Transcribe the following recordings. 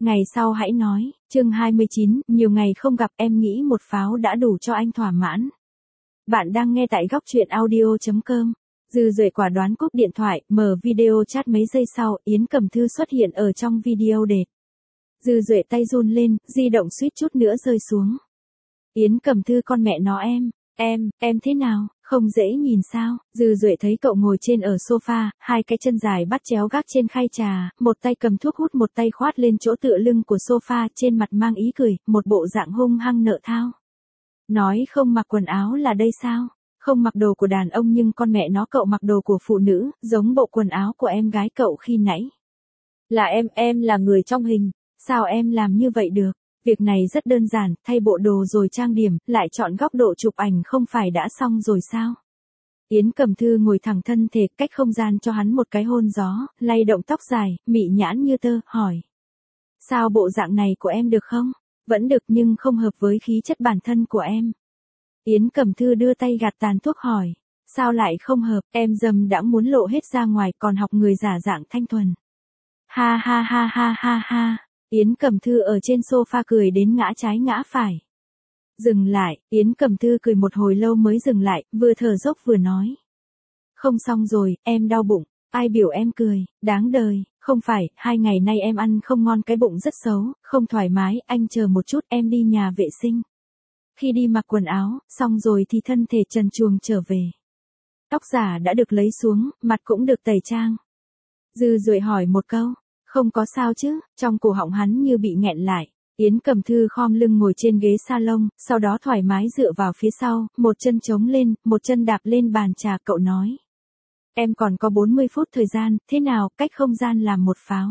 Ngày sau hãy nói, chương 29, nhiều ngày không gặp em nghĩ một pháo đã đủ cho anh thỏa mãn. Bạn đang nghe tại góc truyện audio.com. Dư Duệ quả đoán cúp điện thoại, mở video chat mấy giây sau, Yến Cẩm Thư xuất hiện ở trong video đệt. Dư Duệ tay run lên, di động suýt chút nữa rơi xuống. Yến Cẩm Thư con mẹ nó em thế nào, không dễ nhìn sao? Dư Duệ thấy cậu ngồi trên ở sofa, hai cái chân dài bắt chéo gác trên khay trà, một tay cầm thuốc hút một tay khoát lên chỗ tựa lưng của sofa, trên mặt mang ý cười, một bộ dạng hung hăng nợ thao. Nói không mặc quần áo là đây sao? Không mặc đồ của đàn ông nhưng con mẹ nó cậu mặc đồ của phụ nữ, giống bộ quần áo của em gái cậu khi nãy. Là em là người trong hình, sao em làm như vậy được? Việc này rất đơn giản, thay bộ đồ rồi trang điểm, lại chọn góc độ chụp ảnh không phải đã xong rồi sao? Yến Cẩm Thư ngồi thẳng thân thể, cách không gian cho hắn một cái hôn gió, lay động tóc dài, mị nhãn như tơ, hỏi. Sao bộ dạng này của em được không? Vẫn được nhưng không hợp với khí chất bản thân của em. Yến Cẩm Thư đưa tay gạt tàn thuốc hỏi. Sao lại không hợp, em dâm đã muốn lộ hết ra ngoài còn học người giả dạng thanh thuần. Ha ha ha ha ha ha. Yến Cẩm Thư ở trên sofa cười đến ngã trái ngã phải. Dừng lại, Yến Cẩm Thư cười một hồi lâu mới dừng lại, vừa thở dốc vừa nói. Không xong rồi, em đau bụng, ai biểu em cười, đáng đời, không phải, 2 ngày nay em ăn không ngon cái bụng rất xấu, không thoải mái, anh chờ một chút em đi nhà vệ sinh. Khi đi mặc quần áo, xong rồi thì thân thể trần truồng trở về. Tóc giả đã được lấy xuống, mặt cũng được tẩy trang. Dư Duệ hỏi một câu. Không có sao chứ, trong cổ họng hắn như bị nghẹn lại. Yến Cẩm Thư khom lưng ngồi trên ghế salon, sau đó thoải mái dựa vào phía sau, một chân chống lên, một chân đạp lên bàn trà, cậu nói. Em còn có 40 phút thời gian, thế nào, cách không gian làm một pháo.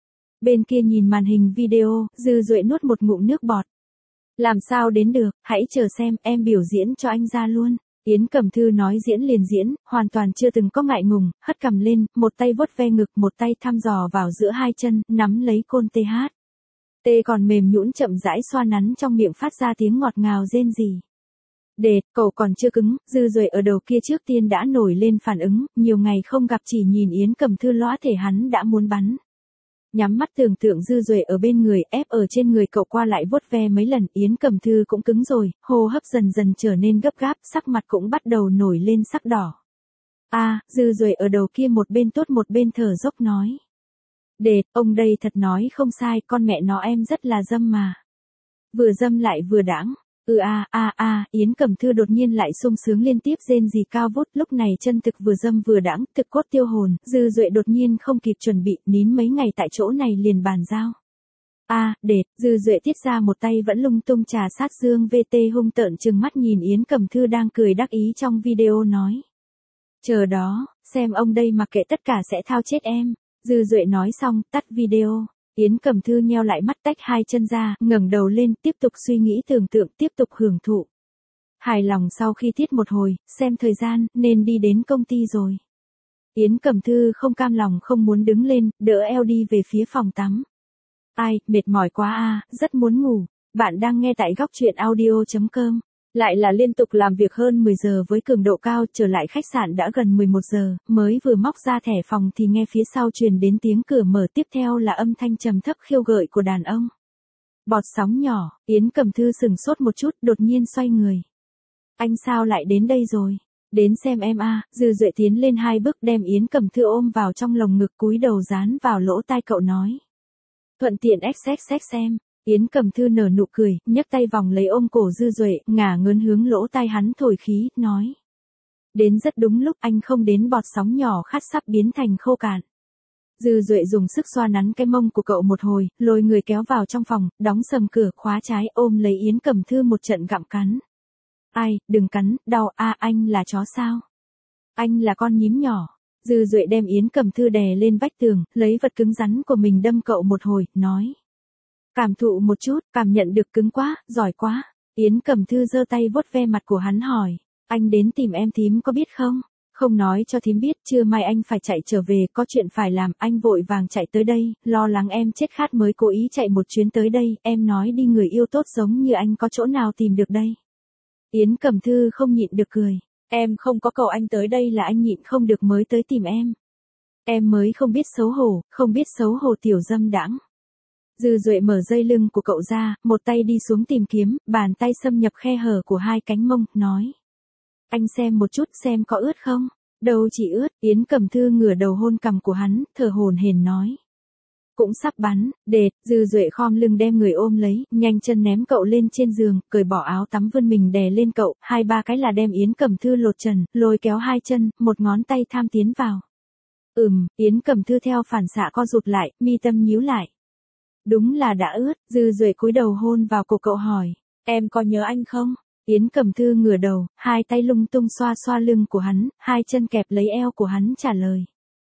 Bên kia nhìn màn hình video, Dư Duệ nuốt một ngụm nước bọt. Làm sao đến được, hãy chờ xem, em biểu diễn cho anh ra luôn. Yến Cẩm Thư nói diễn liền diễn, hoàn toàn chưa từng có ngại ngùng, hất cằm lên, một tay vuốt ve ngực, một tay thăm dò vào giữa hai chân, nắm lấy côn TH. Tê còn mềm nhũn chậm rãi xoa nắn trong miệng phát ra tiếng ngọt ngào rên rỉ. Đệt, cậu còn chưa cứng, Dư Duệ ở đầu kia trước tiên đã nổi lên phản ứng, nhiều ngày không gặp chỉ nhìn Yến Cẩm Thư lõa thể hắn đã muốn bắn. Nhắm mắt tưởng tượng Dư Duệ ở bên người, ép ở trên người cậu qua lại vuốt ve mấy lần, Yến Cẩm Thư cũng cứng rồi, hô hấp dần dần trở nên gấp gáp, sắc mặt cũng bắt đầu nổi lên sắc đỏ. Dư Duệ ở đầu kia một bên tốt một bên thở dốc nói. Đệt, ông đây thật nói không sai, con mẹ nó em rất là dâm mà. Vừa dâm lại vừa đãng. Yến Cẩm Thư đột nhiên lại sung sướng liên tiếp rên rỉ cao vút, lúc này chân thực vừa dâm vừa đãng, thực cốt tiêu hồn, Dư Duệ đột nhiên không kịp chuẩn bị, nín mấy ngày tại chỗ này liền bàn giao. Đệt, Dư Duệ tiết ra một tay vẫn lung tung trà sát dương VT hung tợn trừng mắt nhìn Yến Cẩm Thư đang cười đắc ý trong video nói. Chờ đó, xem ông đây mặc kệ tất cả sẽ thao chết em. Dư Duệ nói xong, tắt video. Yến Cẩm Thư nheo lại mắt tách hai chân ra, ngẩng đầu lên, tiếp tục suy nghĩ tưởng tượng, tiếp tục hưởng thụ. Hài lòng sau khi tiết một hồi, xem thời gian, nên đi đến công ty rồi. Yến Cẩm Thư không cam lòng không muốn đứng lên, đỡ eo đi về phía phòng tắm. Mệt mỏi quá rất muốn ngủ. Bạn đang nghe tại góc truyện audio.com. Lại là liên tục làm việc hơn 10 giờ với cường độ cao, trở lại khách sạn đã gần 11 giờ, mới vừa móc ra thẻ phòng thì nghe phía sau truyền đến tiếng cửa mở, tiếp theo là âm thanh trầm thấp khiêu gợi của đàn ông. Bọt sóng nhỏ, Yến Cẩm Thư sừng sốt một chút, đột nhiên xoay người. Anh sao lại đến đây rồi? Đến xem em Dư Duệ tiến lên 2 bước đem Yến Cẩm Thư ôm vào trong lồng ngực, cúi đầu dán vào lỗ tai cậu nói. Thuận tiện xxx xem. Yến Cẩm Thư nở nụ cười, nhấc tay vòng lấy ôm cổ Dư Duệ, ngả ngớn hướng lỗ tai hắn thổi khí, nói. Đến rất đúng lúc, anh không đến bọt sóng nhỏ khát sắp biến thành khô cạn. Dư Duệ dùng sức xoa nắn cái mông của cậu một hồi, lôi người kéo vào trong phòng, đóng sầm cửa, khóa trái, ôm lấy Yến Cẩm Thư một trận gặm cắn. Đừng cắn, đau anh là chó sao? Anh là con nhím nhỏ. Dư Duệ đem Yến Cẩm Thư đè lên vách tường, lấy vật cứng rắn của mình đâm cậu một hồi, nói. Cảm thụ một chút, cảm nhận được cứng quá, giỏi quá. Yến Cẩm Thư giơ tay vuốt ve mặt của hắn hỏi. Anh đến tìm em thím có biết không? Không nói cho thím biết, trưa mai anh phải chạy trở về, có chuyện phải làm, anh vội vàng chạy tới đây, lo lắng em chết khát mới cố ý chạy một chuyến tới đây, em nói đi người yêu tốt giống như anh có chỗ nào tìm được đây. Yến Cẩm Thư không nhịn được cười. Em không có cầu anh tới đây là anh nhịn không được mới tới tìm em. Em mới không biết xấu hổ tiểu dâm đãng. Dư Duệ mở dây lưng của cậu ra, một tay đi xuống tìm kiếm, bàn tay xâm nhập khe hở của hai cánh mông, nói. Anh xem một chút xem có ướt không? Đâu chỉ ướt, Yến Cẩm Thư ngửa đầu hôn cằm của hắn, thở hổn hển nói. Cũng sắp bắn, đệt, Dư Duệ khom lưng đem người ôm lấy, nhanh chân ném cậu lên trên giường, cởi bỏ áo tắm vươn mình đè lên cậu, 2-3 cái là đem Yến Cẩm Thư lột trần, lôi kéo hai chân, một ngón tay tham tiến vào. Yến Cẩm Thư theo phản xạ co rụt lại, mi tâm nhíu lại. Đúng là đã ướt, Dư Duệ cúi đầu hôn vào cổ cậu hỏi, em có nhớ anh không? Yến Cẩm Thư ngửa đầu, hai tay lung tung xoa xoa lưng của hắn, hai chân kẹp lấy eo của hắn trả lời.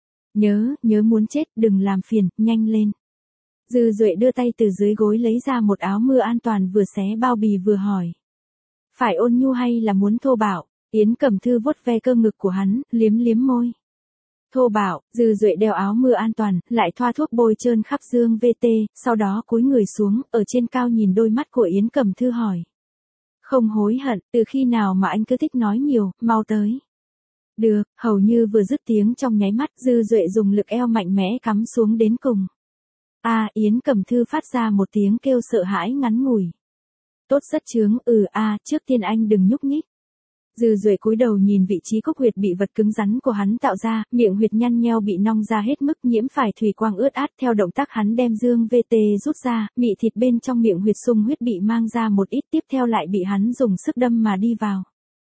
Nhớ muốn chết, đừng làm phiền, nhanh lên. Dư Duệ đưa tay từ dưới gối lấy ra một áo mưa an toàn vừa xé bao bì vừa hỏi. Phải ôn nhu hay là muốn thô bạo? Yến Cẩm Thư vuốt ve cơ ngực của hắn, liếm liếm môi. Thô bạo, Dư Duệ đeo áo mưa an toàn, lại thoa thuốc bôi trơn khắp dương VT, sau đó cúi người xuống, ở trên cao nhìn đôi mắt của Yến Cẩm Thư hỏi. Không hối hận, từ khi nào mà anh cứ thích nói nhiều, mau tới. Được, hầu như vừa dứt tiếng trong nháy mắt, Dư Duệ dùng lực eo mạnh mẽ cắm xuống đến cùng. Yến Cẩm Thư phát ra một tiếng kêu sợ hãi ngắn ngủi. Tốt rất chướng, trước tiên anh đừng nhúc nhích. Dư Duệ cúi đầu nhìn vị trí cúc huyệt bị vật cứng rắn của hắn tạo ra, miệng huyệt nhăn nheo bị nong ra hết mức nhiễm phải thủy quang ướt át, theo động tác hắn đem dương VT rút ra, mị thịt bên trong miệng huyệt sung huyết bị mang ra một ít, tiếp theo lại bị hắn dùng sức đâm mà đi vào.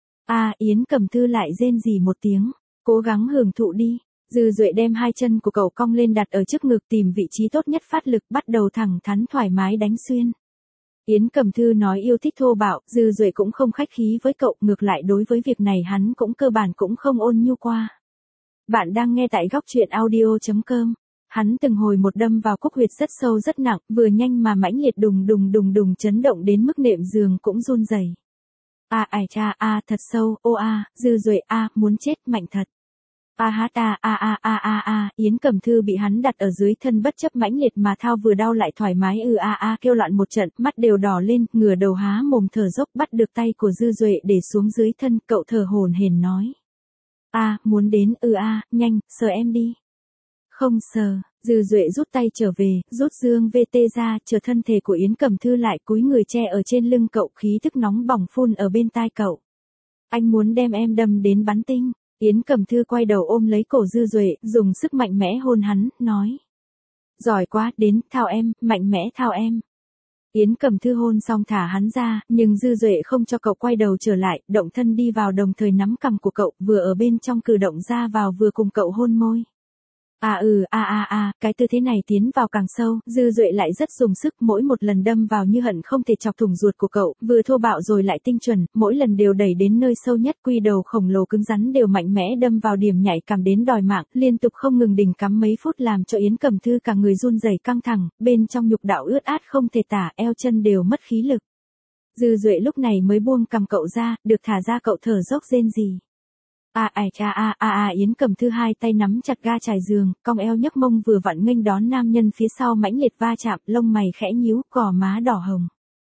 Yến Cẩm Thư lại rên rỉ một tiếng, cố gắng hưởng thụ đi. Dư Duệ đem hai chân của cậu cong lên đặt ở trước ngực tìm vị trí tốt nhất phát lực, bắt đầu thẳng thắn thoải mái đánh xuyên. Yến Cẩm Thư nói yêu thích thô bạo, Dư Duệ cũng không khách khí với cậu, ngược lại đối với việc này hắn cũng cơ bản cũng không ôn nhu qua. Bạn đang nghe tại góc truyện audio.com. Hắn từng hồi một đâm vào cúc huyệt rất sâu rất nặng, vừa nhanh mà mãnh liệt đùng đùng chấn động đến mức nệm giường cũng run rẩy. Thật sâu, Dư Duệ muốn chết mạnh thật. Yến Cẩm Thư bị hắn đặt ở dưới thân bất chấp mãnh liệt mà thao vừa đau lại thoải mái kêu loạn một trận, mắt đều đỏ lên, ngửa đầu há mồm thở dốc bắt được tay của Dư Duệ để xuống dưới thân, cậu thở hổn hển nói. Muốn đến nhanh, sờ em đi. Không sờ, Dư Duệ rút tay trở về, rút dương VT ra, chờ thân thể của Yến Cẩm Thư lại cúi người che ở trên lưng cậu, khí thức nóng bỏng phun ở bên tai cậu. Anh muốn đem em đâm đến bắn tinh. Yến Cẩm Thư quay đầu ôm lấy cổ Dư Duệ, dùng sức mạnh mẽ hôn hắn, nói. Giỏi quá, đến, thao em, mạnh mẽ thao em. Yến Cẩm Thư hôn xong thả hắn ra, nhưng Dư Duệ không cho cậu quay đầu trở lại, động thân đi vào đồng thời nắm cằm của cậu, vừa ở bên trong cử động ra vào vừa cùng cậu hôn môi. Cái tư thế này tiến vào càng sâu, Dư Duệ lại rất dùng sức, mỗi một lần đâm vào như hận không thể chọc thủng ruột của cậu, vừa thô bạo rồi lại tinh chuẩn, mỗi lần đều đẩy đến nơi sâu nhất, quy đầu khổng lồ cứng rắn đều mạnh mẽ đâm vào điểm nhạy cảm đến đòi mạng, liên tục không ngừng đỉnh cắm mấy phút làm cho Yến Cẩm Thư cả người run rẩy căng thẳng, bên trong nhục đạo ướt át không thể tả, eo chân đều mất khí lực. Dư Duệ lúc này mới buông cằm cậu ra, được thả ra cậu thở dốc rên rỉ. Yến Cẩm Thư hai tay nắm chặt ga trải giường, cong eo nhấc mông vừa vặn nghênh đón nam nhân phía sau mãnh liệt va chạm, lông mày khẽ nhíu, gò má đỏ hồng.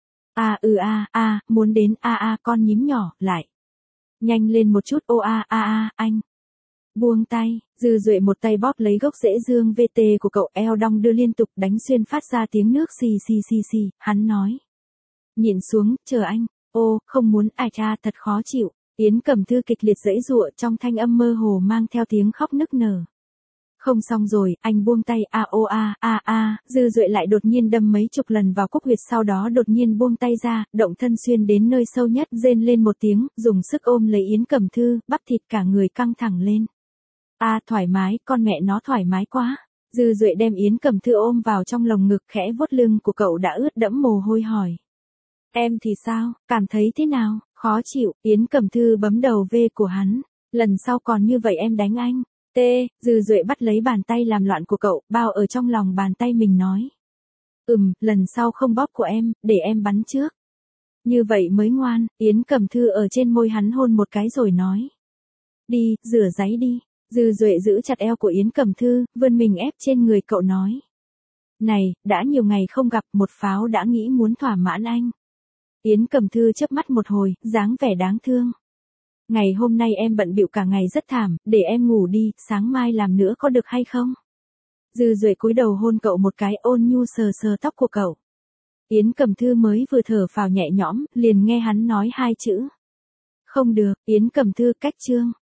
Muốn đến, con nhím nhỏ, lại. Nhanh lên một chút, anh. Buông tay, Dư Duệ một tay bóp lấy gốc rễ dương VT của cậu, eo đong đưa liên tục đánh xuyên phát ra tiếng nước xì, hắn nói. Nhịn xuống, chờ anh, không muốn, thật khó chịu. Yến Cẩm Thư kịch liệt giãy giụa, trong thanh âm mơ hồ mang theo tiếng khóc nức nở. Không xong rồi, anh buông tay, Dư Duệ lại đột nhiên đâm mấy chục lần vào cúc huyệt, sau đó đột nhiên buông tay ra, động thân xuyên đến nơi sâu nhất, rên lên một tiếng, dùng sức ôm lấy Yến Cẩm Thư, bắp thịt cả người căng thẳng lên. Thoải mái, con mẹ nó thoải mái quá. Dư Duệ đem Yến Cẩm Thư ôm vào trong lồng ngực, khẽ vuốt lưng của cậu đã ướt đẫm mồ hôi hỏi. Em thì sao, cảm thấy thế nào? Khó chịu, Yến Cẩm Thư bấm đầu V của hắn. Lần sau còn như vậy em đánh anh. Dư Duệ bắt lấy bàn tay làm loạn của cậu, bao ở trong lòng bàn tay mình nói. Lần sau không bóp của em, để em bắn trước. Như vậy mới ngoan, Yến Cẩm Thư ở trên môi hắn hôn một cái rồi nói. Đi, rửa giấy đi. Dư Duệ giữ chặt eo của Yến Cẩm Thư, vươn mình ép trên người cậu nói. Này, đã nhiều ngày không gặp, một pháo đã nghĩ muốn thỏa mãn anh. Yến Cẩm Thư chớp mắt một hồi, dáng vẻ đáng thương. Ngày hôm nay em bận bịu cả ngày rất thảm, để em ngủ đi, sáng mai làm nữa có được hay không? Dư Duệ cúi đầu hôn cậu một cái, ôn nhu sờ sờ tóc của cậu. Yến Cẩm Thư mới vừa thở phào nhẹ nhõm, liền nghe hắn nói hai chữ. Không được, Yến Cẩm Thư cách chương.